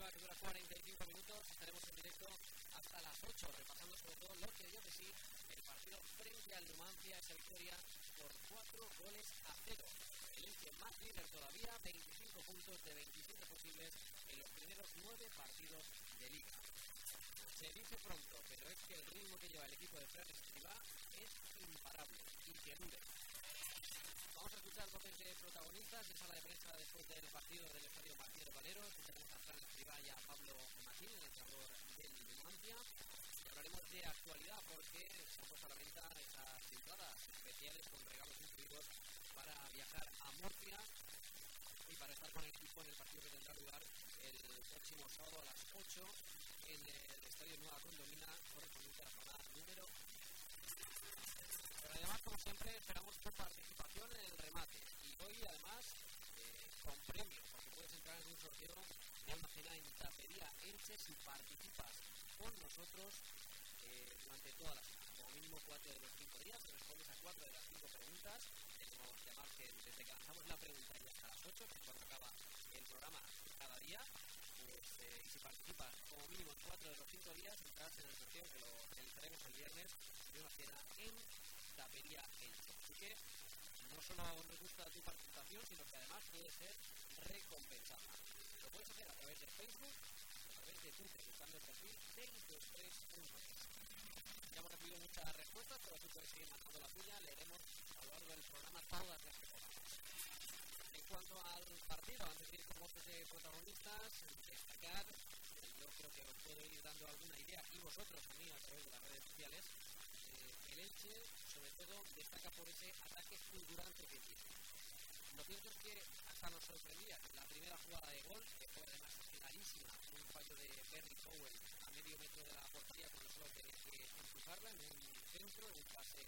programa que dura 45 minutos. Estaremos en directo hasta las 8, repasando sobre todo lo que dio de sí el partido frente al Numancia, esa victoria por 4-0. El Elche más líder todavía, 25 puntos de 27 posibles en los primeros 9 partidos de Liga. Se dice pronto, pero es que el ritmo que lleva el equipo de Fran Escribá es imparable y que dure. Vamos a escuchar voces de protagonistas en sala de prensa después del partido del Estadio Martínez Valero. Escucharemos a Fran Escribá y a Pablo Matín, el entrenador del Numancia. Y hablaremos de actualidad porque se han puesto a la venta esas entradas especiales con regalos incluidos para viajar a Murcia y para estar con el equipo en el partido que tendrá lugar el próximo sábado a las 8 en el Estadio Nueva Condomina, correspondiente a la jornada número. Pero además, como siempre, esperamos tu participación en el remate. Y hoy, además, con premios, porque puedes entrar en un sorteo de una cena en Tapería Elche si participas con nosotros durante toda la semana. Como mínimo 4 de los 5 días, te respondes a 4 de las 5 preguntas. Tenemos que llamar que desde que lanzamos la pregunta y hasta las 8, que es cuando acaba el programa cada día. Y si participas como mínimo 4 de los 5 días, entrarás en el sorteo que lo realizaremos el viernes de una cena en Tapería Elche. Así que no solo nos gusta tu participación, sino que además puede ser recompensada. Lo puedes hacer a través de Facebook, a través de Twitter, buscando el perfil 623.es. Ya hemos recibido muchas respuestas, pero tú puedes seguir mandando la tuya. Leeremos a lo largo del programa todas las respuestas. En cuanto al partido, antes de ir con voces de protagonistas, destacar, yo creo que os puedo ir dando alguna idea, y vosotros a mí a través de las redes sociales, el Elche, sobre todo, destaca por ese ataque fulgurante que tiene. Lo cierto es que hasta nos sorprendía la primera jugada de gol, que fue además clarísima, un fallo de Berry Powell a medio metro de la portería cuando solo tenía que empujarla en un centro, en un pase,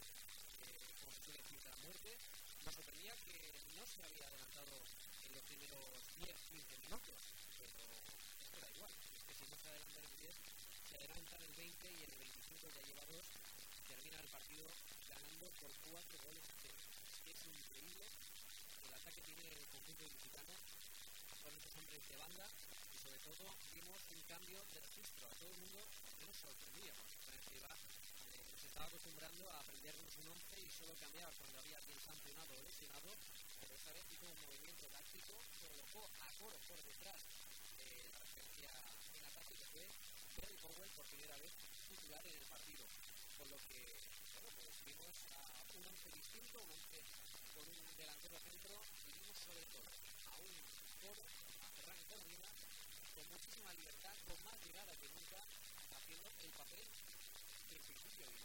como se suele decir, de la muerte. Nos sorprendía que no se había adelantado en los primeros 10-15 minutos, pero esto da igual, es que si no se adelanta en el 10, se adelanta en el 20 y en el 25 ya lleva 2, termina el partido ganando por 4-0. Es increíble el ataque que tiene el conjunto ilicitano con esos hombres de banda y sobre todo vimos un cambio de registro. A todo el mundo nos sorprendía porque Fran Escribá se estaba acostumbrando a aprendernos un 11 y solo cambiar cuando había alguien sancionado o lesionado, pero esta vez hizo un movimiento táctico, colocó a Coro por detrás de la referencia en ataque que fue Berry Powell por primera vez titular en el partido, con lo que pues vimos a un 11 distinto, un 11 con un delantero centro, y vimos sobre todo a un Coro, a Ferran Cornina, con muchísima libertad, con más llegada que nunca, haciendo el papel que en principio vimos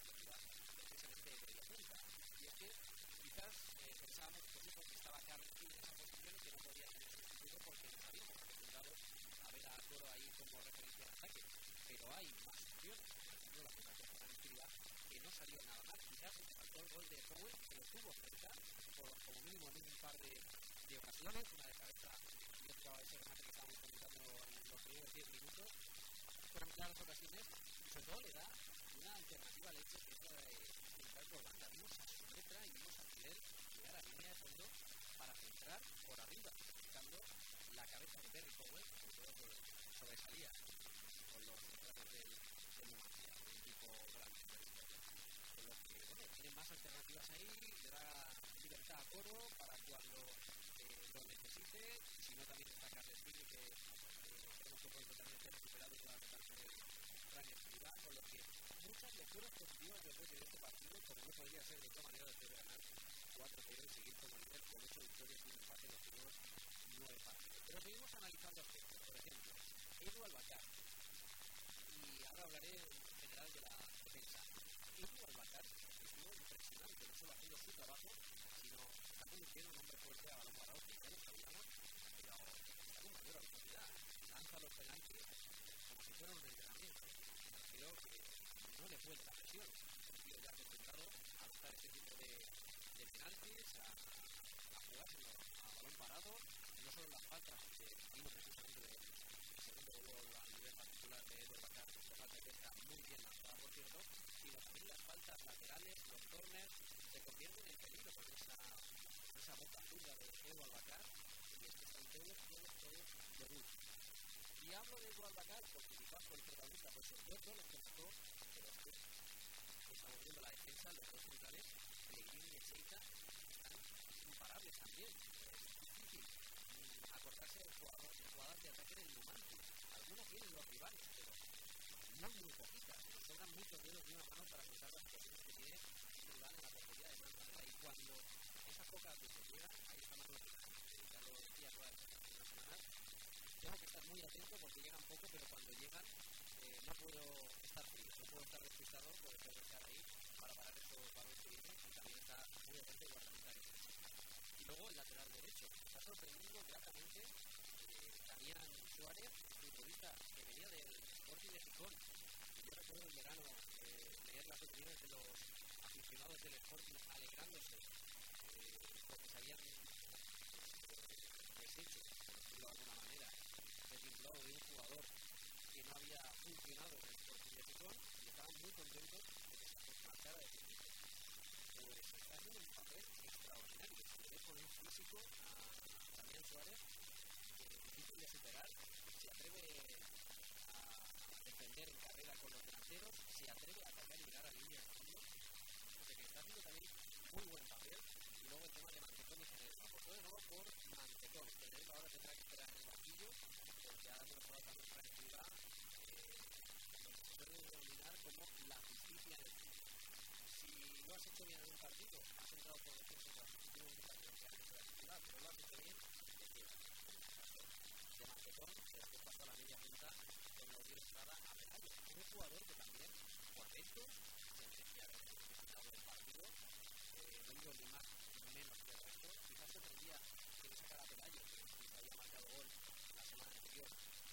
precisamente de la punta. Y es que quizás pensábamos que estaba Carles en esa posición y que no podía tener sustituto porque nos habíamos acostumbrado a ver a Coro ahí como referencia de ataque, pero hay más opciones. Por ejemplo, la que Fran Escribá, que no salió nada mal, quizás faltó el gol de Powell, que lo tuvo cerca, como mínimo en un par de ocasiones, una de cabeza y otra ese remate que estábamos comentando en los primeros 10 minutos, fueron claras ocasiones y sobre todo le da una alternativa al hecho que es la de entrar por banda. Vimos a su letra y vimos a Fidel llegar a línea de fondo para centrar por arriba, buscando la cabeza de Berry Powell, que sobre todo sobresalía con los centrales del Numancia, un equipo grande. Con lo que, tienen más alternativas ahí, le da libertad a Coro para cuando lo necesite, y si no también está Carles Pini, que esperemos que pronto también esté recuperado y pueda tocarse Fran Escribá, con lo que muchas lecturas positivas después de este partido, como no podría ser de otra manera después de ganar 4-0 y seguir como líder con 8 victorias y un empate en los primeros 9 partidos. Pero seguimos analizando aspectos, por ejemplo, Edu Albacar, y ahora hablaré en general de la defensa. Edu Albacar estuvo impresionante, no solo haciendo su trabajo, sino está convirtiendo un hombre fuerte a balón parado, que ya lo sabíamos, pero está con mayor autoridad. Lanza los penaltis como si fuera un entrenamiento. Creo que no le puede la presión. Ha sido ya acostumbrado a lanzar este tipo de penaltis, a jugárselo a balón parado, no solo las faltas, que vino precisamente del segundo gol a nivel particular de Edu Albacar, la falta que está muy bien lanzada, por cierto, sino también las faltas laterales, los corners, se convierten en peligro con esa boca zurda de Edu Albacar, y es que están todos de luz. Y Y hablo de Guadalajara porque quizás el protagonista pues el Puerto lo contó, pero estamos viendo la defensa, los dos centrales, Pellegrini y Seiza, están imparables también. Es difícil acordarse de jugadas de ataque del Numancia. Algunas tienen los rivales, pero muy poquitas. Nos sobran muchos dedos de una mano para contar las situaciones que tiene el rival en la portería de Manuel Manera. Y cuando esas pocas veces llegan, ahí está Manuel Manera. Ya lo decía toda la semana. Tengo que estar muy atento porque llegan poco, pero cuando llegan no puedo estar frío, no puedo estar despistado, puedo estar ahí para parar esos balones que vienen y también está muy atento y guardametario. Y luego el lateral derecho, está sorprendiendo gratamente Damián Suárez, futbolista que venía del Sporting de Gijón. Yo recuerdo en verano leer las opiniones de los aficionados del Sporting alegrándose porque se habían deshecho, por decirlo de alguna manera, del vinculado de un jugador que no había funcionado en el Sporting de Gijón y estaban muy contentos de que se marchara de Gijón. Pues está haciendo un papel extraordinario. Le ve con un físico a Damián Suárez difícil de superar, se atreve a defender en carrera con los delanteros, se atreve a atacar y llegar a la línea de fondo, o sea que está haciendo también muy buen papel. Y luego el tema de Mantecón y General, apostó de nuevo por Mantecón. General ahora tendrá que esperar en el banquillo porque ha demostrado también para escriba lo que se puede denominar como la justicia en el fútbol. Si lo has hecho bien en un partido, has entrado por defensa de la justicia en un partido que has hecho la titular, pero lo has hecho bien, te quedas. De Mantecón, que después pasó a la media punta con la dio entrada a Pelayo. Un jugador que también, por esto, se merecía haber disfrutado del partido, no hizo ni más ni menos que el resto. Quizás sorprendía que le sacara a Pelayo, que había marcado gol la semana anterior,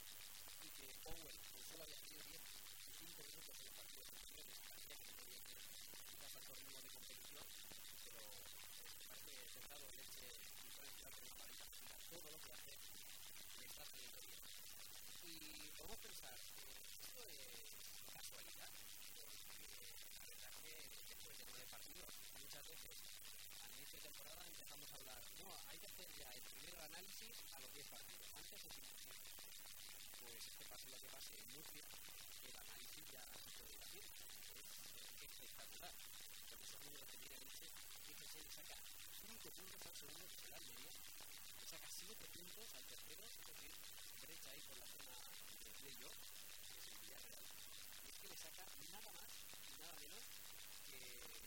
y que Powell, que solo había tenido 10 y 5 minutos en los partidos anteriores, parecía que no podía tener quizás tanto ritmo de competición, pero parece sentado el Elche y puede entrar con una varita todo lo que hace está saliendo bien. Y podemos pensar, esto es casualidad, porque la verdad es que después de 9 partidos, muchas veces al inicio de temporada empezamos a hablar, no, hay que hacer ya el primer análisis a los 10 partidos, antes es imposible. Pues que pase lo que pase en Murcia, el análisis ya se puede decir, es espectacular. Con esos números que tiene el Elche, fíjense, le saca 5 puntos al segundo, que será el medio, le saca 7 puntos al tercero, es decir, brecha ahí por la zona de playoff, que es el Villarreal, y es que le saca nada más y nada menos que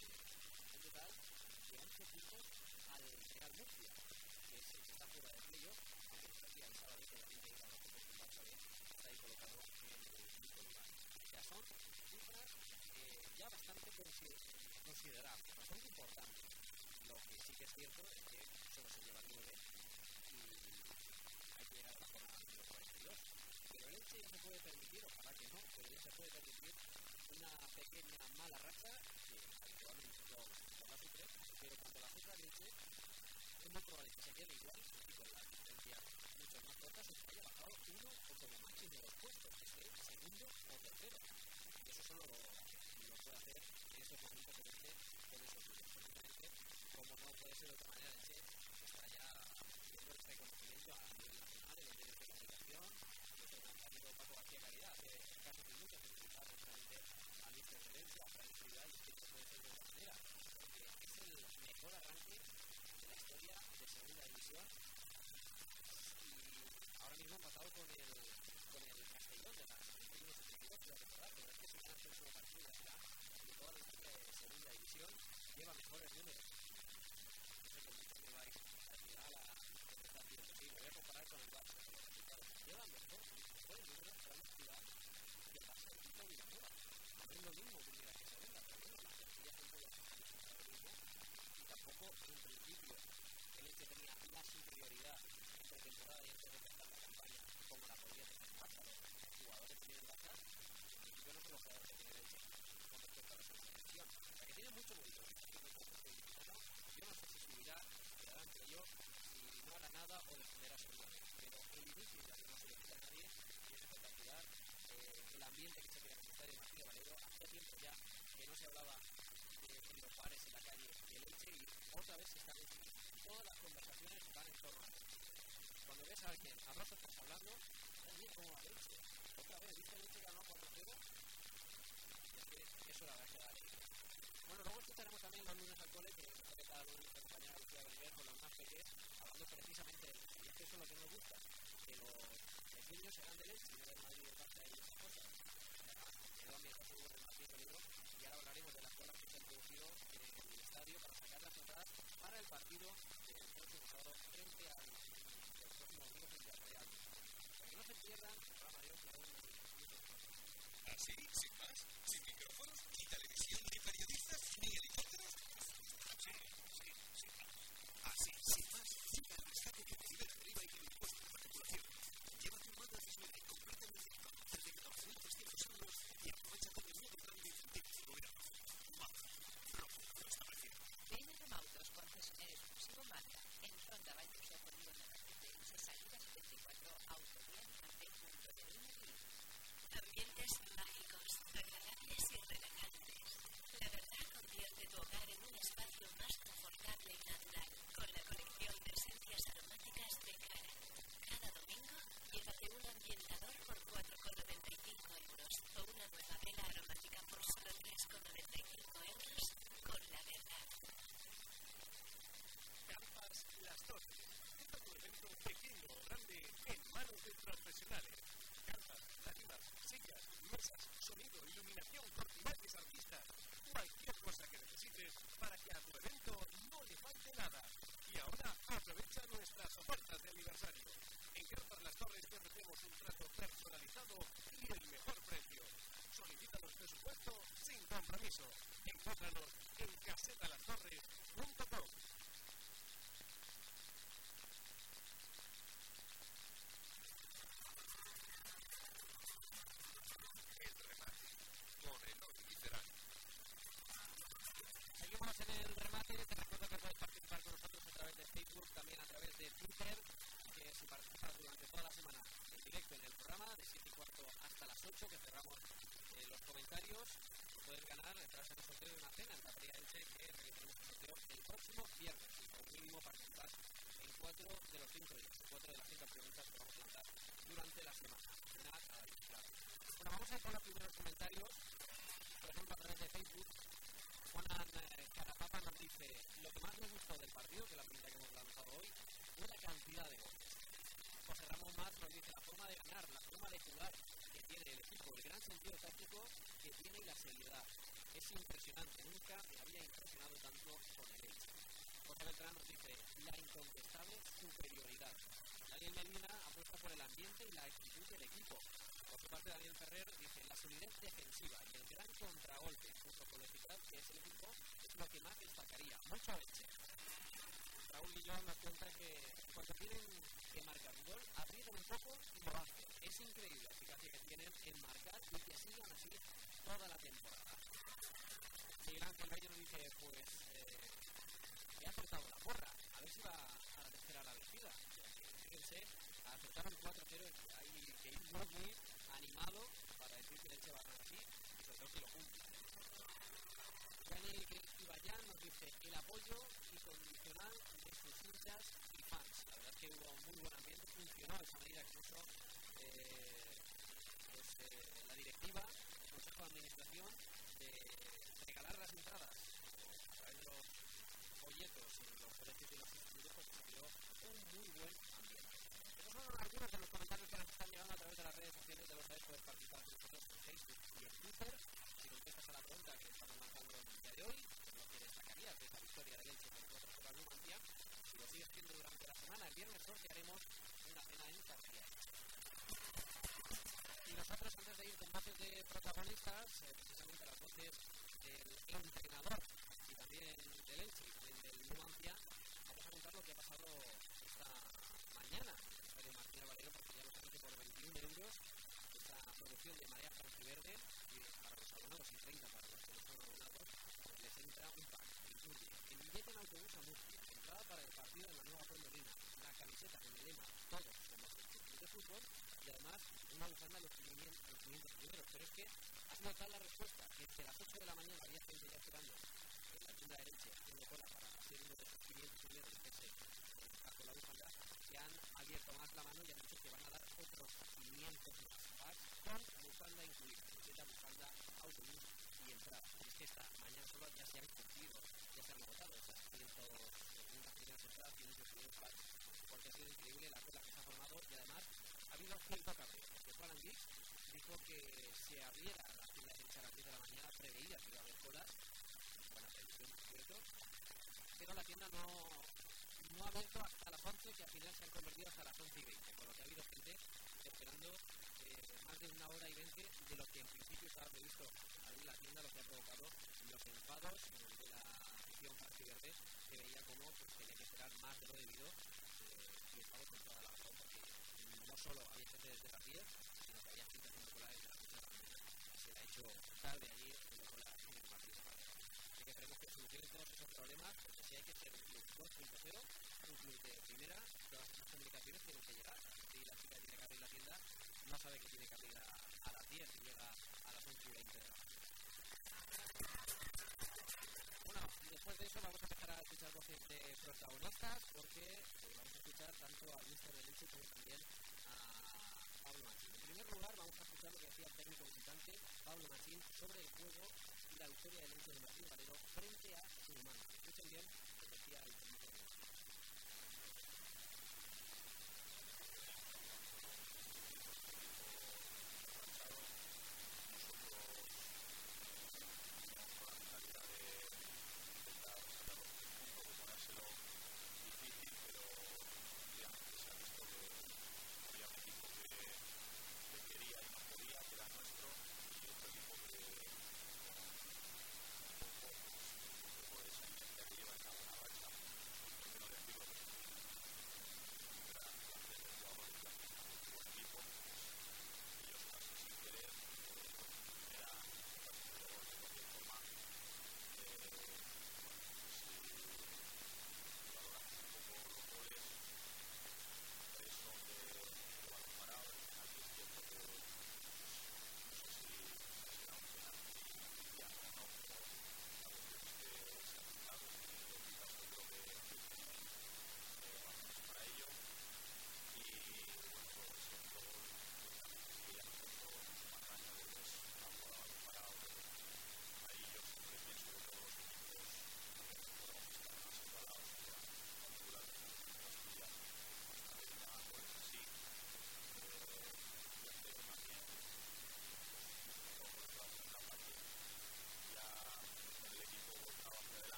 un total de 11 puntos al Real Murcia, que es el que está fuera de playoff, aunque nos decía el sábado que la gente iba a porque el Barça B está ahí colocado en el quinto lugar. O sea, son cifras ya bastante considerables, bastante importantes. Lo que sí que es cierto es que solo se lleva 9 y hay que llegar a la jornada número 42. Pero el Elche ya se puede permitir, ojalá que no, pero ya se puede permitir una pequeña mala racha que habitualmente lo sufre, pero cuando la sufra el Elche es muy probable que se quede igual y con las diferencias mucho más cortas y se haya bajado uno o como máximo 2 puestos, que esté segundo o tercero. Y eso solo lo puede hacer en estos momentos el Elche con esos números. Simplemente, como no puede ser de otra manera, el Elche está ya haciendo el reconocimiento a nivel nacional en los medios de comunicación. Nuestro lanzamiento de Paco García Caridad hace escasos minutos que utilizaba precisamente al míster de Elche, a Fran Ciudad, y que no puede ser de otra manera, porque es el mejor arranque de la historia de segunda división y ahora mismo empatado con el Castellón de las 21-72, creo recordar, pero es que si gana el próximo partido ya está de toda la historia de segunda división, lleva mejores números. No sé cómo me va a ir al final a presentación, sí, me voy a comparar con el Barça, con los resultados. Lleva mejores números para la ciudad que pasa el equipo de Villanueva. No es lo mismo primera que segunda, pero bueno, las plantillas son todas lo mismo y tampoco en principio el Elche tenía la superioridad entre temporada y antes de empezar la campaña como la podría tener el Barça. Los jugadores tienen bajas, en principio no son los jugadores que tiene el Elche con respecto a la segunda división. O sea que tiene mucho mérito. Yo no sé si subirá, quedará entre ellos y no hará nada o descenderá seguramente, pero el inicio ya no se le quita a nadie y es espectacular. El ambiente que se crea en el estadio Martín Valero, hacía tiempo ya que no se hablaba en los bares, en la calle, del Elche y otra vez se está todas las conversaciones van en torno a eso. Cuando ves a alguien, abrazo, estás hablando Madre mía, cómo va Leche. Otra vez, ¿viste Leche ganó 4-0? Eso la verdad es que da alegría. Bueno, luego escucharemos también los lunes al cole, que cada lunes nuestra compañera Lucía Berger con los más pequeños, hablando precisamente de Leche. Y es que eso es lo que nos gusta, que los niños se dan de Leche y no del Madrid, el Barça y esas cosas. Llevan mi caso de Madrid peligro y ahora hablaremos de las colas que se han producido en el estadio para sacar las entradas para el partido del próximo sábado frente al próximo domingo frente al Real. Para que no se pierdan el programa de hoy, que aún no hay muchos. ¿Así? ¿Sin más? ¿Sin micrófonos? ¿Ni televisión? ¿Ni periodistas? ¿Ni helicópteros? Sí, sin más. Así, sin más. Llega el rescate que recibe la deriva y el impuesto de matriculación. Lleva tu mano a Disney y completa el directo desde 14.300 euros y aprovecha con el nuevo plan de incentivos de gobierno. Marca, rojo, lo establecido. Ven a Remautos, concesionario exclusivo Marca, en Ronda Vallecas Polígono de salida 74, autovía ante punto de línea. Ambientes mágicos, agradables y relajantes. La verdad convierte tu hogar en un espacio más confortable y natural, con la colección de esencias aromáticas de Cara. Cada domingo, llévate un ambientador por 4,95 euros o una nueva vela aromática por solo 3,95 euros con La Verdad. Carpas Las Torres. Deja tu evento pequeño o grande en manos de profesionales. Carpas, tarimas, sillas, mesas, sonido, iluminación, cortinales, artistas. Cualquier cosa que necesites para que a tu evento no le falte nada. Y ahora aprovecha nuestras ofertas de aniversario. En Carpas Las Torres te ofrecemos un trato personalizado y el mejor precio. Solicita los presupuestos sin compromiso. Encuéntranos en casetalastorres.com. El remate. Con Eloy Licerán. Seguimos en el remate. Te recuerdo que puedes participar con nosotros a través de Facebook, también a través de Twitter, que si participas durante toda la semana en directo en el programa, de 7:15 hasta las 8, que cerramos los comentarios, puedes ganar tras el sorteo de una cena en Tapería Elche, que realizaremos el sorteo el próximo viernes. Y como mínimo participas en 4 de los 5 días, 4 de las 5 preguntas que vamos a lanzar durante la semana. Cena a disfrutar. Bueno, vamos a ir con los primeros comentarios. Por ejemplo, a través de Facebook, Juan Carapapa nos dice: lo que más me gustó del partido, que es la pregunta que hemos lanzado hoy, fue la cantidad de goles. José Ramón Más nos dice: la forma de ganar, la forma de jugar que tiene el equipo, el gran sentido táctico que tiene y la seriedad. Es impresionante, nunca me había impresionado tanto con el Elche. José Beltrán nos dice: la incontestable superioridad. Daniel Medina apuesta por el ambiente y la actitud del equipo. Por su parte, Daniel Ferrer dice: la solidez defensiva y el gran contragolpe, junto con la eficaz que es el equipo, es lo que más destacaría. Mucho Elche. Raúl Guillón nos cuenta que cuando tienen que marcar un gol, aprietan un poco y lo hacen. Es increíble la eficacia que tienen en marcar y que sigan así toda la temporada. Miguel Ángel Bello nos dice: pues he acertado la porra, a ver si va a la tercera la vencida. Fíjense, acertaron 4-0 y hay que ir muy animado para decir que el Elche va a ganar así y sobre todo que lo cumple. Daniel Ibayán nos dice: el apoyo incondicional de sus hinchas y fans. La verdad es que hubo un muy buen ambiente, funcionó de esa manera, incluso la directiva, el consejo de administración, de regalar las entradas a través de los folletos y los colegios y los institutos, pues se creó un muy buen ambiente. Estos son algunos de los comentarios que nos están llegando a través de las redes sociales. Ya lo sabéis, puedes participar con nosotros en Facebook y en Twitter. Si contestas a la pregunta que estamos lanzando el día de hoy, lo que destacarías de esa victoria de Elche por 4 por Numancia, si lo sigues haciendo durante la semana, el viernes sortearemos una cena en Tapería Elche. Y nosotros, antes de ir con voces de protagonistas, precisamente las voces del entrenador y también del Elche y también del Numancia, vamos a contar lo que ha pasado esta mañana en el estadio Martín Valero, porque ya lo saben que por 21 euros esta producción de Marea Franciverde, y para los abonados y 30 para los que no son abonados, les entra un pack que incluye el billete en autobús a Murcia, entrada para el partido en la nueva Promolina, la camiseta con el lema "todos somos el club de fútbol", y además una bufanda a los 500 primeros. Pero es que ha sido tal la respuesta que desde las 8 de la mañana había gente ya esperando en la tienda de Elche haciendo cola para ser uno de esos 500 primeros que se con la bufanda, que han abierto más la mano y han dicho que van a dar otros 500 más con bufanda incluida, camiseta, bufanda, autobús y entrada. Es que esta mañana solo ya se han cumplido, ya se han agotado esas 150 primeras entradas, 500 packs, porque ha sido increíble la cola que se ha formado y además ha habido cierto cambio, porque Juan Anguix dijo que se abriera la tienda de a las 10 de la mañana, preveía que iba a haber colas, buena previsión, ¿cierto? Pero la tienda no ha abierto hasta las 11, que al final se han convertido hasta las 11:20, con lo que ha habido gente esperando más de 1 hora y 20 de lo que en principio estaba previsto abrir la tienda, lo que ha provocado los enfados de la afición verde, que veía como pues, tenía que esperar más de lo debido y estaba con toda la razón, porque no solo había gente desde las 10, sino que había gente haciendo cola desde las 8 de la mañana. Se le ha hecho tarde allí en la cola en el partido. Así que esperemos que solucionen todos esos problemas, porque si hay que ser un club 2.0, un club de primera, todas las comunicaciones tienen que llegar. Si la chica tiene que abrir la tienda, no sabe que tiene que abrir a las 10 y llega a las 11:20 de la mañana. Bueno, después de eso vamos a empezar a escuchar voces de protagonistas, porque vamos a escuchar tanto al míster del Elche como también a Pablo Machín. En primer lugar vamos a escuchar lo que decía el técnico visitante Pablo Machín sobre el juego y la victoria del Elche de Martín Valero frente a su humano. Escuchen bien lo que decía el técnico del Elche.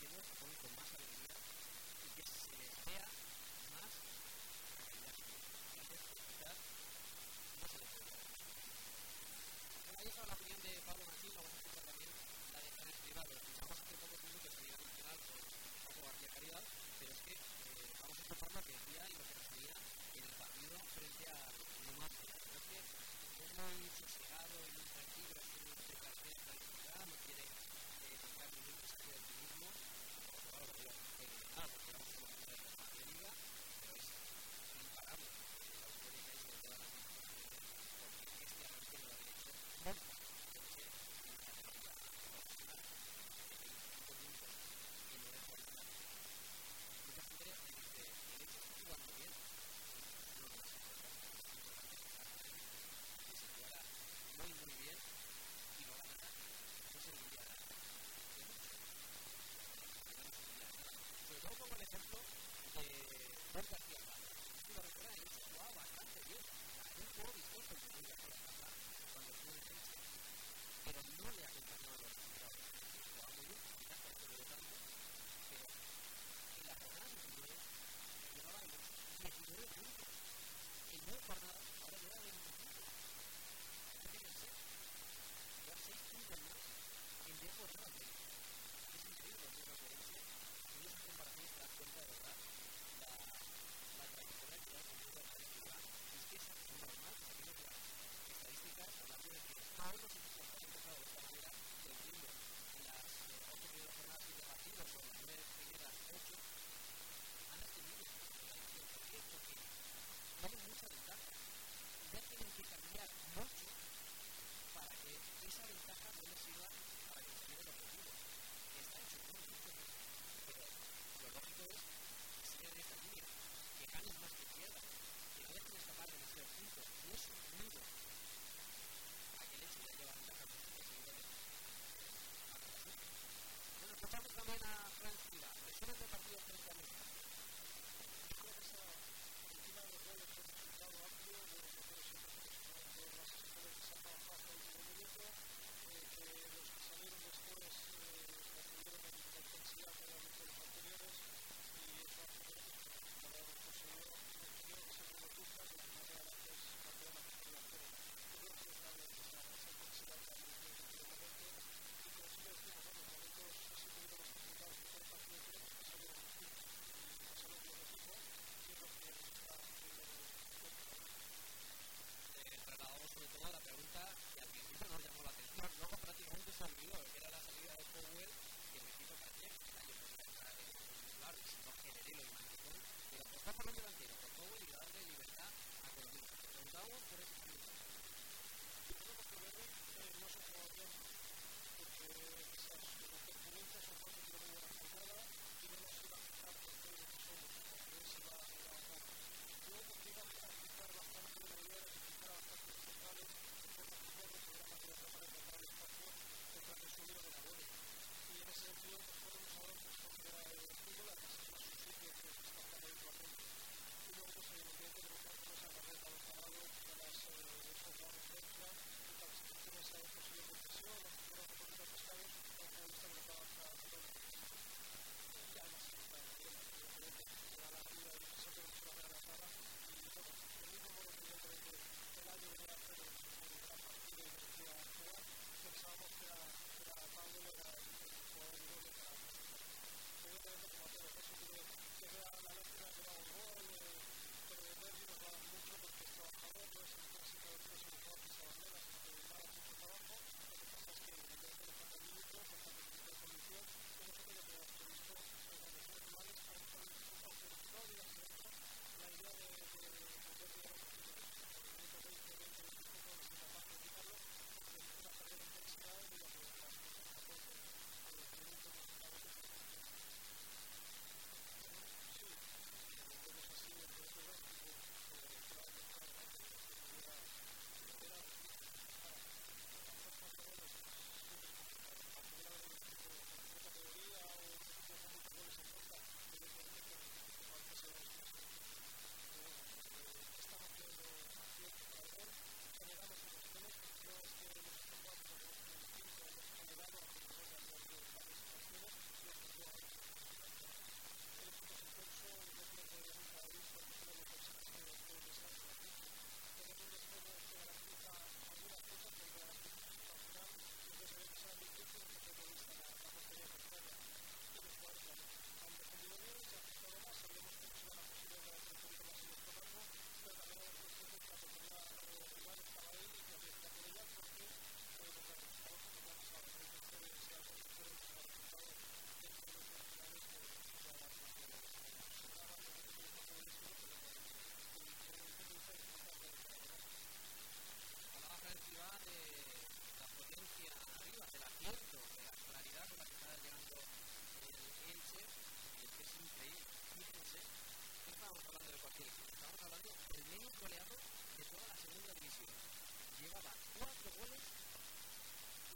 haciendo que jueguen con más alegría y que se les vea más la calidad que tienen. Y antes, quizás, no se les podía ver. Bueno, ahí está la opinión de Pablo Machín, vamos a escuchar también la de Janes Privado. Escuchamos hace pocos minutos a nivel nacional con Paco García Caridad, pero es que vamos a escuchar lo que decía y lo que nos salía en el partido frente a Numancia. Creo que es muy sosegado y muy tranquilo, es un detrás de tranquilidad, no quiere marcar ningún mensaje de optimismo. Claro, lo digo, nada, porque vamos a la primera de la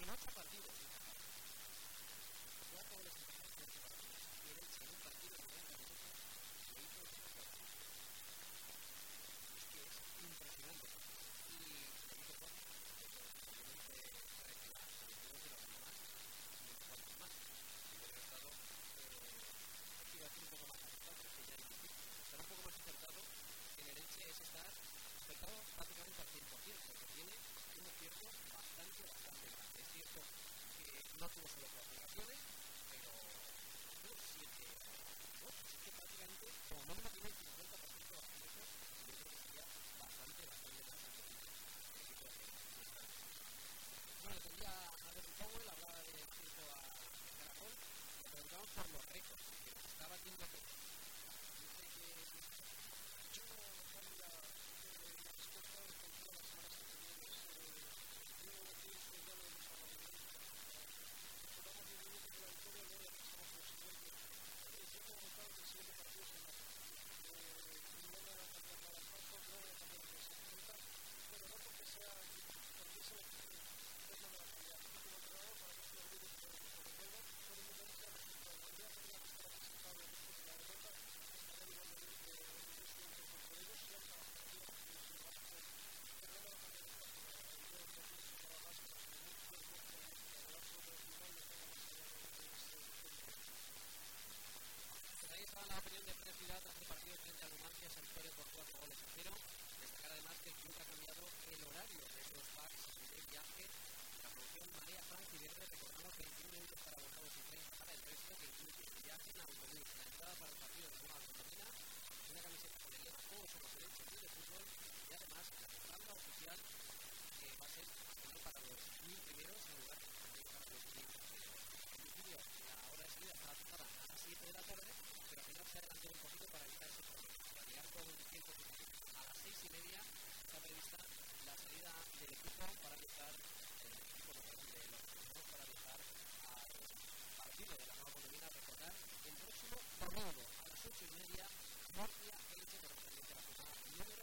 en 8 partidos. 4 goles en 8 partidos. Y el Elche en un partido de 90 minutos lo hizo 4. Es que es impresionante. Y lo hizo 4. Obviamente parece la solución de los demás y unos cuantos más. Si hubiera estado iba a ser un poco más acertado, pero es que ya es difícil. Estar un poco más acertado en el Elche es estar acertado prácticamente al 100%, porque tiene un acierto bastante grande. Es cierto que no tuvo solo 4 ocasiones, pero tuvo 7 o 8, así que prácticamente como no tiene el 50% de acierto, yo creo que sería bastante más accesible el equipo de esta. Bueno, tendría a David Powell, hablaba de acierto a Caracol, le preguntamos por los récords, que nos está batiendo todo. La opinión de Pérez Ciudad tras el partido frente a Numancia, se impone por 4 goles a 0. Destacar además que el club ha cambiado el horario de los packs de viaje. La producción María Frank y Verde, recordamos 21 euros para abonados y 30 para el resto, que incluye el viaje en autobús, la entrada para el partido de Nueva Condomina, una camiseta con el lema "Todos somos el Elche Club de Fútbol", y además la banda oficial que va a ser para los 1000 primeros en lugar de para los 1000 primeros. En principio, la hora de salida está fijada a las 7 de la tarde, pero al final se adelantó un poquito para evitar ese problema. Para llegar con tiempo a las 6:30 está prevista la salida del equipo para viajar, de los equipos para viajar al partido de la Nueva Condomina. Recordar el próximo domingo a las 8:30, Murcia-Elche, correspondiente a la jornada número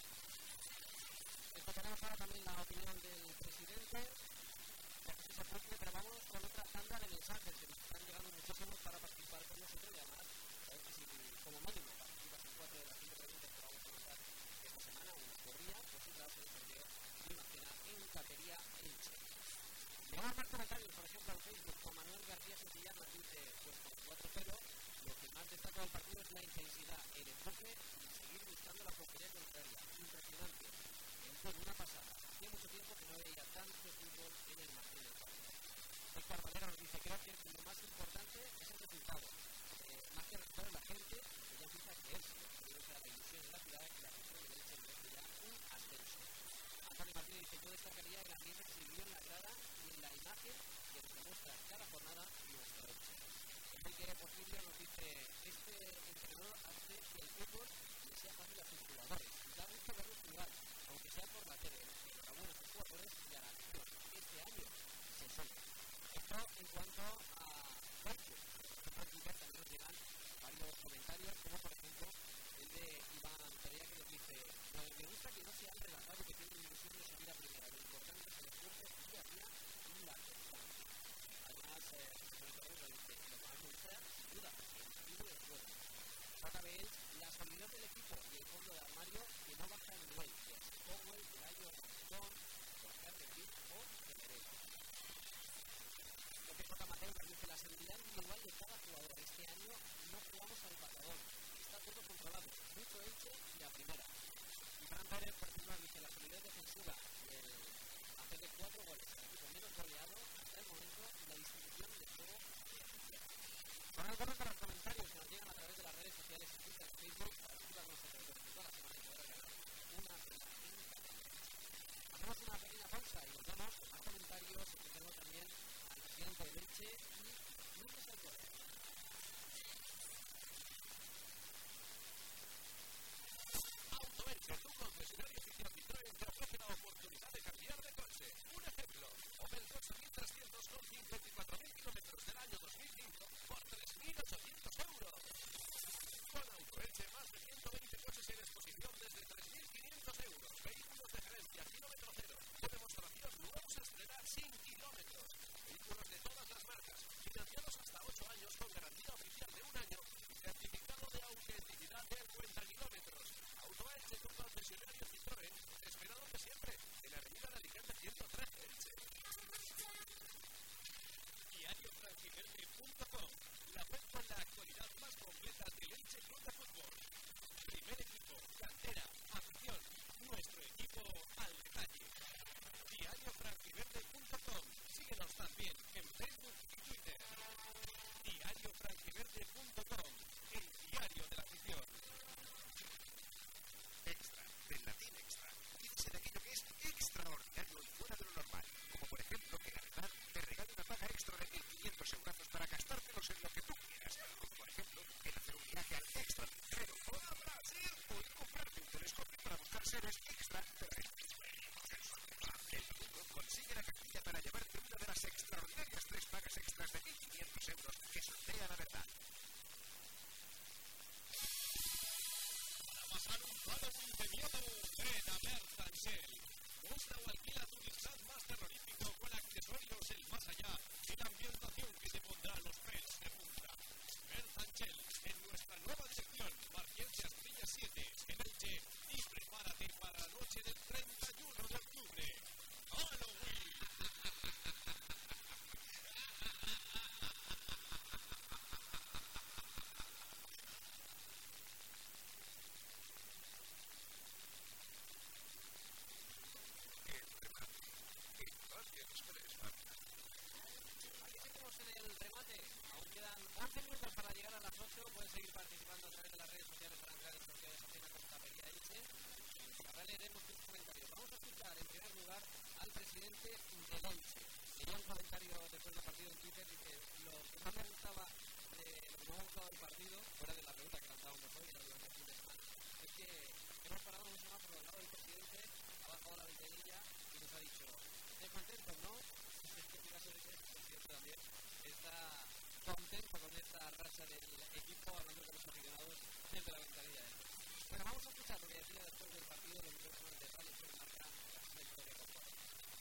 10. Escucharemos ahora también la opinión del presidente de Jesús Aponte, pero vamos con otra tanda de mensajes que nos están llegando muchísimos para participar con nosotros, y además a ver si como mínimo participas en 4 de las 5 preguntas que vamos a lanzar esta semana. Uno corría, pues un brazo de sorteo de una cena en Tapería Elche. Vamos a ver comentarios, por ejemplo, en Facebook. Juan Manuel García Santillán nos dice, pues con 4-0, lo que más destaca del partido es la intensidad, el enfoque y seguir buscando la portería contraria. Impresionante. En fin, una pasada. Hacía mucho tiempo que no veía tanto fútbol en el Martínez Valero. Víctor Valero nos dice, creo que lo más importante es el resultado. Más que el resultado de la gente, que ya empieza a creerse. Creo que la ilusión de la ciudad es que la afición de Elche merece ya un ascenso. Antonio Martínez dice, yo destacaría el ambiente que se vivió en la grada y en la imagen que nos demuestra cada jornada nuestro Elche. Enrique Porfirio nos dice, este entrenador hace que el fútbol le sea fácil a sus jugadores. Da gusto verlos jugar, aunque sea por la tele. Enhorabuena a sus jugadores y a la afición. Este año se suma. Esto en cuanto a Facebook. Por Twitter también nos llegan varios comentarios, como por ejemplo el de Iván Perea, que nos dice, me gusta que no sea el relajado que tiene ilusión de subir a primera. Lo importante es el esfuerzo día a día y la constancia. Además, sobre todo nos dice, lo que más me gusta, sin duda, el estilo de juego. JBL, la solidez del equipo y el fondo de armario que no baja en nivel, que es Powell, Gallo, Rondón, Jorge Arreguín o Temerero. Lo que toca Mateo nos dice, la seguridad individual de cada jugador. Este año no jugamos al patadón, está todo controlado, mucho Elche y a primera. Y Fran Pérez, por ejemplo, nos dice, la solidez defensiva y el hacer de 4 goles, el equipo menos goleado hasta el momento, y la distribución de juego de afición. Ahora vamos para los comentarios que nos llegan a través de las redes sociales, en Twitter, en Facebook, para participar con nosotros durante toda la semana y poder ganar una cena en Tapería. Hacemos una pequeña pausa y nos vamos a comentarios, que tenemos también al presidente de Elche y Luis Alcohol. Auto Elche, tu concesionario oficial Citroën, te ofrece la oportunidad de cambiar de coche. Un ejemplo, Opel Corsa 1300 con 54.000 kilómetros del año 2005 por 3.800 Seres Extra terrestres. El domingo consigue la cartilla para llevarte una de las extraordinarias 3 pagas extras de 1.500 euros que sortea la verdad. Para pasar un Halloween de miedo, ven a Mertansel. Usa o alquila tu disfraz más terrorífico con accesorios el más allá y la ambientación que te pondrá los pelos de punta. Mertansel, en nuestra nueva dirección, Marqués Astilla 7, en Elche, y prepárate para la noche del 31 de octubre. ¡Halloween! Aquí seguimos en el remate. Aún quedan 11 minutos para llegar a las 8. Puedes seguir participando a través de las redes sociales para entrar en el sorteo de esa cena con Tapería Elche. Ahora leeremos tus comentarios. Vamos a escuchar en primer lugar al presidente del Elche. Leía un comentario después del partido en Twitter. Dice: lo que más me gustaba del partido, fuera de la pregunta que lanzábamos hoy durante el fin de semana, es que hemos parado un semáforo al lado del presidente, ha bajado la ventanilla y nos ha dicho: ¿estáis contentos, no? En este caso el presidente también está contento con esta racha del equipo, hablando con los aficionados desde la ventanilla. Bueno, vamos a escuchar lo que decía después del partido de micrófonos de Radio que marca la historia con todo.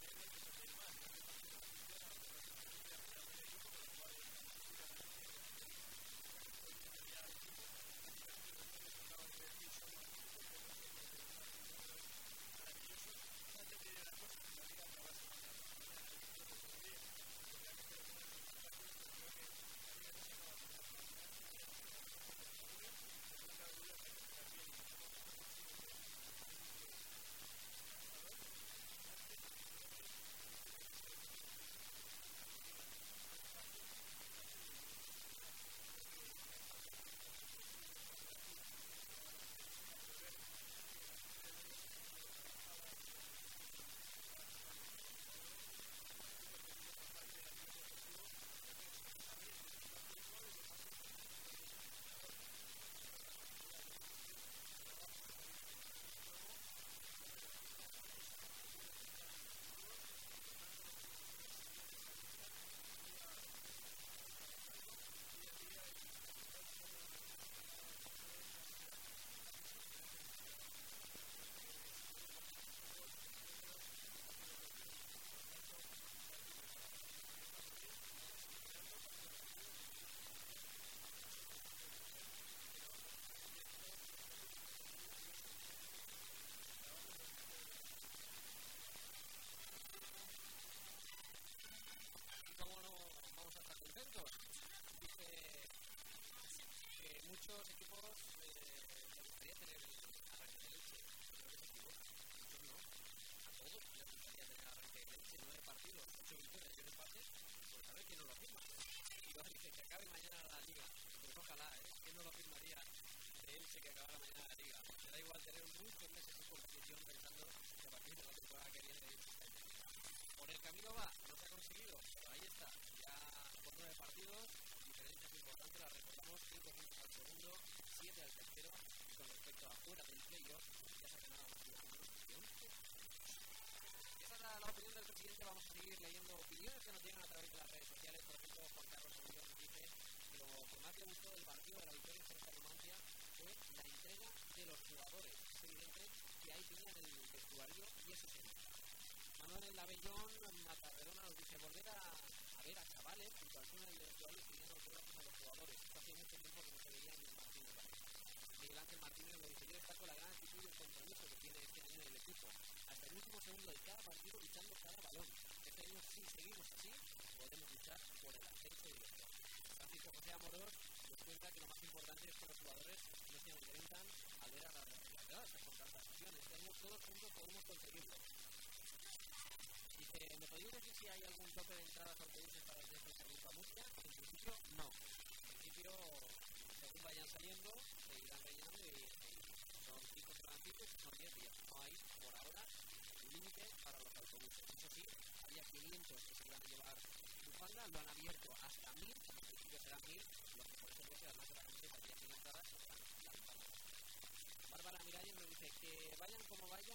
Muchos equipos les gustaría tener arranque de Elche, creo que se equivoca, muchos no, a todos les gustaría tener arranque de Elche, 9 partidos, 8 victorias y un empate, pues a ver quién no lo firma. Y luego dice que acabe mañana la Liga, pues ojalá, ¿quién no lo firmaría de Elche que acabara mañana la Liga? Me da igual tener muchos meses en competición pensando que a partir de la temporada que viene de Elche está en la Liga. Por el camino va, no se ha conseguido, pero ahí está, ya con 9 partidos, diferencias importantes, las recordamos, 5 puntos al segundo, 7 al tercero, y con respecto a fuera del playoff, ya se ha ganado más de una mano opción. Esa es la opinión del presidente. Vamos a seguir leyendo opiniones que nos llegan a través de las redes sociales. Por ejemplo, Juan Carlos Segundo nos dice que lo que más le gustó del partido de la victoria frente a Numancia fue la entrega de los jugadores. Es evidente que hay piña en el vestuario y eso se nota. Manuel en la Bellón, Matarredona, nos dice: volver a ver a chavales junto al túnel del vestuario pidiendo autógrafos a los jugadores. Esto hace mucho tiempo que no se veía en el Martínez. Miguel Ángel Martínez lo dice: yo destaco la gran actitud y el compromiso que tiene este año el equipo. Hasta el último segundo de cada partido luchando cada balón. Este año, si seguimos así, podemos luchar por el ascenso directo. Francisco José Amorós nos cuenta que lo más importante es que los jugadores no se amedrentan al ver a las gradas con tantas opciones. Este año todos juntos podemos conseguirlo. Dice: ¿me podéis decir si hay algún tope de entradas a autobuses para el desplazamiento a Murcia? En principio, no. En principio, según vayan saliendo, se irán rellenando y son 5 transitos y son 10 días. No hay, por ahora, límite para los autobuses. Eso sí, había 500 que se iban a llevar bufanda, lo han abierto hasta 1000, en principio serán 1000, los que por ese precio, además de la camiseta, había 100 entradas, serán la bufanda. Bárbara Miralles nos dice: que vayan como vayan,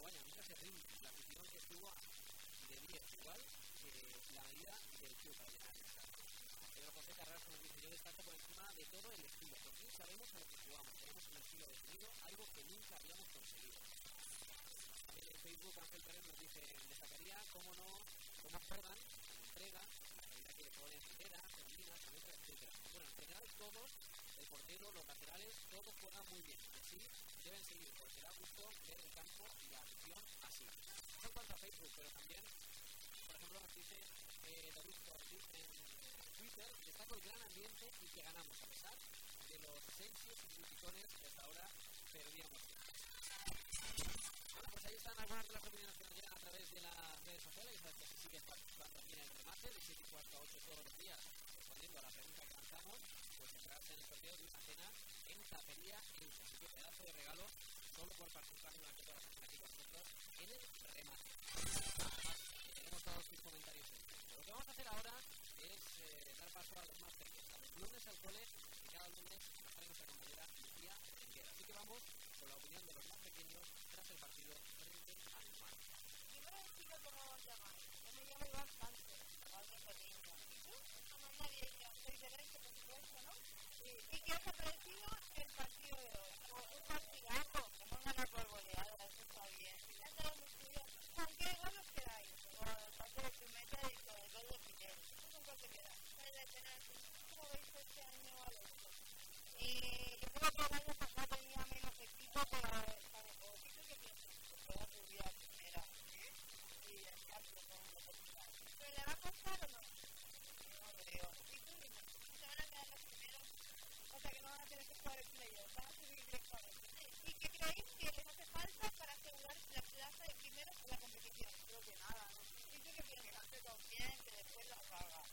vaya, nunca se rinde. La afición que estuvo de 10, igual que la medida del club para llenar el estadio. Pedro José Carrasco nos dice: yo destaco por encima de todo el estilo. Por fin sabemos a lo que jugamos, tenemos un estilo definido, algo que nunca habíamos conseguido. También en Facebook Ángel Pérez nos dice: destacaría, cómo juegan, con entrega, la calidad que le ponen entera, combina, etc. Bueno, en general todos, el portero, los laterales, todos juegan muy bien. Así deben seguir, porque da gusto ver el campo y la afición así. No en cuanto a Facebook, pero también, por ejemplo, nos dice David Ortiz en Twitter: destaco el gran ambiente y que ganamos, a pesar de los sensios y criticones que hasta ahora perdíamos. Bueno, pues ahí están algunas de las opiniones que nos llegan a través de las redes sociales. Ya sabes que se sigue participando aquí en el remate de 7 y cuarto a 8 todos los días, respondiendo a la pregunta que lanzamos, pues entrarse en el sorteo de una cena en Tapería Elche. Así que pedazo de regalo solo por participar durante toda la semana aquí con nosotros en el remate. Además, tenemos todos tus comentarios en el. Lo que vamos a hacer ahora es dar paso a los más pequeños, a los lunes al cole, y cada lunes nos trae nuestra compañera Lucía Renguera. Así que vamos con la opinión de los más pequeños tras el partido frente al Mar. Primero deciros cómo os llamáis. Yo me llamo Iván Sánchez, alguien pequeño. ¿Y tú? No hay nadie, ya soy de Elche, por supuesto, ¿no? ¿Y qué os ha parecido el partido de hoy? Un partidazo, hemos ganado por goleada, eso está bien. Ya estamos muy curiosos. ¿Con qué gol os quedáis? Con el pase de Chumeta y con el gol de Fidel. ¿Con cuál te quedas? El de penalti. ¿Cómo veis este año a esto? Y yo creo que el año pasado tenía menos equipo, pero está mejor. ¿Y tú qué piensas? Que va a subir a primera. Y el campo con el capital. ¿Pero le va a costar o no? No creo. ¿Y tú, Rima? ¿Se van a quedar los primeros? O sea que no van a tener que jugar el playoff, van a subir directamente. ¿Y qué creéis que les hace falta para asegurar la plaza de primeros en la competición? Creo que nada, ¿no? ¿Y tú qué piensas? Que confíen, que después la paga.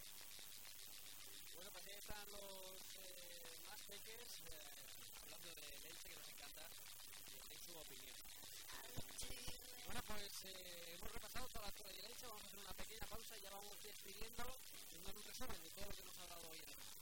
Bueno, pues ahí están los más peques, hablando de Elche, que nos encanta, en su opinión. Bueno, pues hemos repasado toda la actualidad de Elche, vamos a hacer una pequeña pausa y ya vamos despidiendo un resumen de todo lo que nos ha dado hoy en el programa.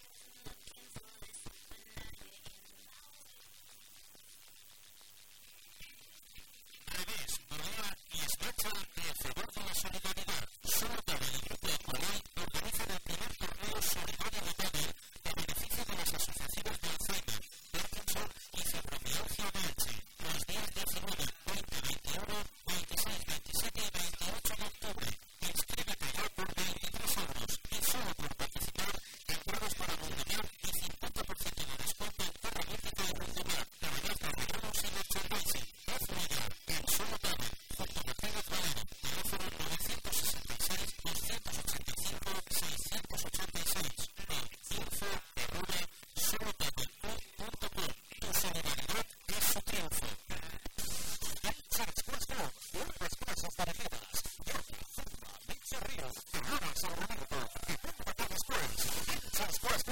Revés, Bolea y Esmacha en favor de la solidaridad. Solo cabe el grupo Equalay organiza el primer torneo solidario de Padel a beneficio de las asociaciones de Alzheimer, Parkinson y fibromialgia de Elche. Los días 19, 20, 21, 26, 27 y 28 de octubre. Inscríbete ya por 23 euros y solo por participar, entradas para Mundial y 50% de descuento en cada música de Mundial, caballos de regalos y merchandising. Hazlo ya, en Solo Cabe, junto a Mercedes Valero, teléfono 966 285 686 o info@solocabe.com. Tu solidaridad es su triunfo. Elche Expuesto, unas cosas parecidas. Yoga, zumba, Elche Río, Terroras al momento, y punta con después. Elche Expuesto.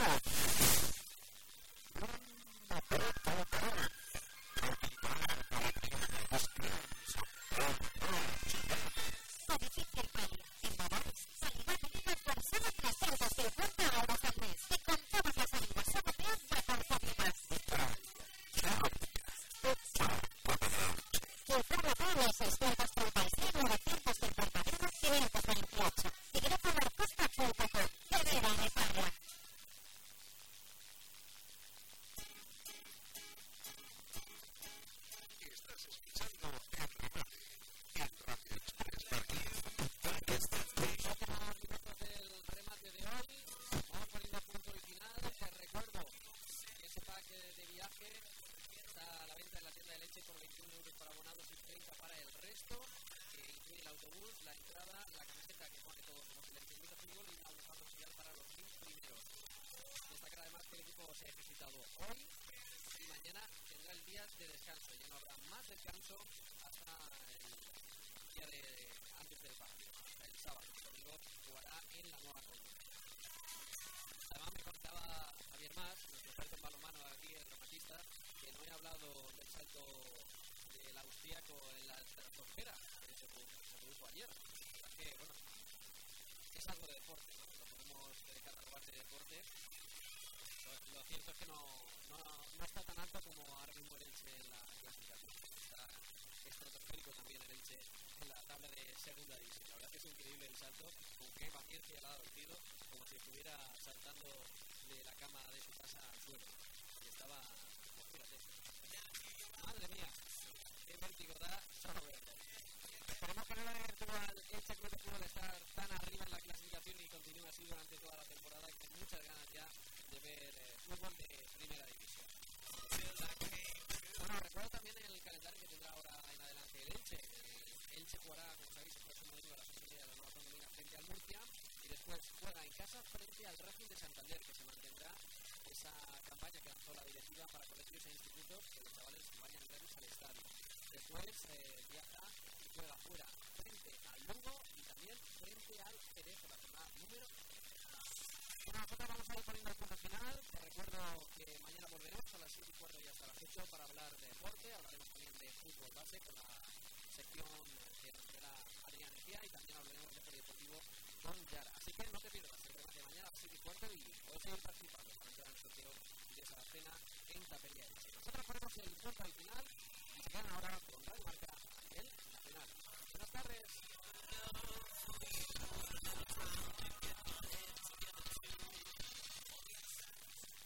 Codifica el país. En Badajoz, Sanidad Libre por solo 350 euros al mes. Y con todas las salidas europeas de 14 días. Informe Pablo 636 951 528. Y Grupo Marcosta.com. Herrera de Fabra. Estás escuchando el remate en Radio Express Madrid. Últimos minutos del remate de hoy, vamos poniendo punto y final. Te recuerdo que ese pack de viaje está a la venta en la tienda de Leche por 21 euros para abonados y 30 para el resto, que incluye el autobús, la entrada, la camiseta que pone todos los Leche Invita Fútbol y una uniforme oficial para los 1000 primeros. Destacar además que el equipo se ha ejercitado hoy y mañana tendrá el día de descanso. Ya no habrá más descanso hasta el día antes del partido, hasta el sábado. El domingo jugará en la Nueva Columna. Además me contaba Javier Mas, nuestro experto en balonmano aquí, el rematista, que no he hablado del salto del austríaco en la estratosfera que se produjo ayer. Así que, bueno, es algo de deporte, ¿no? Lo podemos catalogar de deporte. Lo cierto es que no está tan alto como ahora mismo el Elche en la clasificación. Está estratosférico también el Elche segunda división. La verdad que es increíble el salto, con qué paciencia le ha dado el tiro, como si estuviera saltando de la cama de su casa al suelo. Y estaba, pues fíjate, madre mía, qué vértigo da solo verlo. Esperemos que no le dé vértigo al Elche Club de Fútbol estar tan arriba en la clasificación y continúe así durante toda la temporada, y con muchas ganas ya de ver fútbol de primera división. Bueno, recuerdo también el calendario que tendrá ahora en adelante el Elche. El Elche jugará, como sabéis, el próximo domingo a las 8:30 de la nueva Condomina frente al Murcia, y después juega en casa frente al Racing de Santander, que se mantendrá esa campaña que lanzó la directiva para colegios e institutos, que los chavales vayan gratis al estadio. Después viaja y juega fuera frente al Lugo y también frente al Jerez en la jornada número 3. Bueno, nosotros vamos a ir poniendo el punto final. Te recuerdo que mañana volveremos a las 7:15 y hasta las 8 para hablar de deporte. Hablaremos también de fútbol base con la sección que nos dará Adrián Ejea, y también hablaremos de polideportivo con Yara. Así que no te pierdas el remate de mañana a las 7:15 y puedes seguir participando para entrar en el sorteo de esa cena en Tapería Elche. Nosotros ponemos el punto al final.